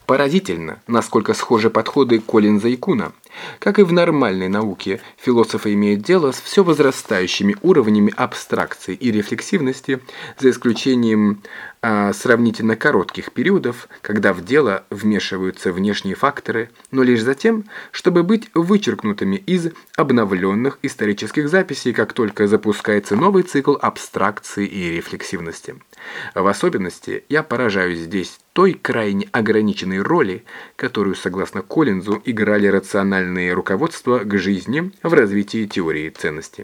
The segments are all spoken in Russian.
Поразительно, насколько схожи подходы Коллинза и Куна. Как и в нормальной науке, философы имеют дело с все возрастающими уровнями абстракции и рефлексивности, за исключением сравнительно коротких периодов, когда в дело вмешиваются внешние факторы, но лишь за тем, чтобы быть вычеркнутыми из обновленных исторических записей, как только запускается новый цикл абстракции и рефлексивности. В особенности я поражаюсь здесь той крайне ограниченной роли, которую, согласно Коллинзу, играли рациональные руководства к жизни в развитии теории ценности.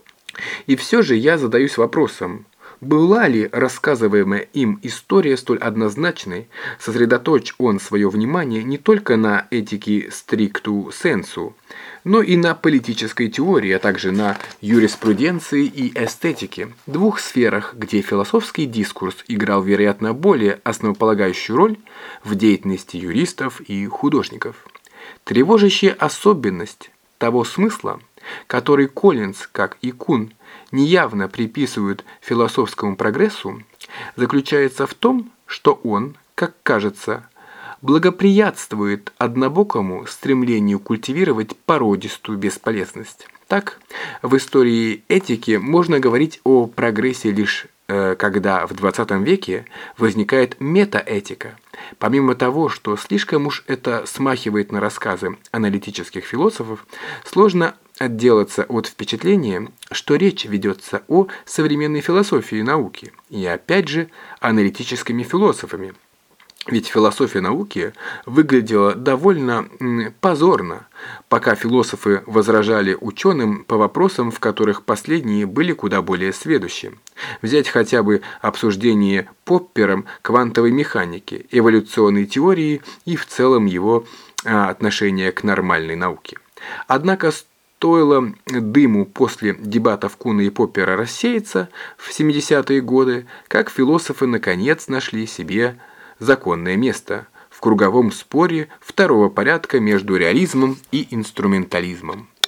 И все же я задаюсь вопросом, была ли рассказываемая им история столь однозначной, сосредоточь он свое внимание не только на этике стрикту сенсу, но и на политической теории, а также на юриспруденции и эстетике, двух сферах, где философский дискурс играл, вероятно, более основополагающую роль в деятельности юристов и художников. Тревожащая особенность того смысла, который Коллинз, как и Кун, неявно приписывают философскому прогрессу, заключается в том, что он, как кажется, благоприятствует однобокому стремлению культивировать породистую бесполезность. Так, в истории этики можно говорить о прогрессе лишь когда в XX веке возникает метаэтика. Помимо того, что слишком уж это смахивает на рассказы аналитических философов, сложно отделаться от впечатления, что речь ведется о современной философии науки, и опять же аналитическими философами. Ведь философия науки выглядела довольно позорно, пока философы возражали ученым по вопросам, в которых последние были куда более сведущи. Взять хотя бы обсуждение Поппером квантовой механики, эволюционной теории и в целом его отношение к нормальной науке. Однако стоило дыму после дебатов Куна и Поппера рассеяться в 70-е годы, как философы наконец нашли себе законное место в круговом споре второго порядка между реализмом и инструментализмом.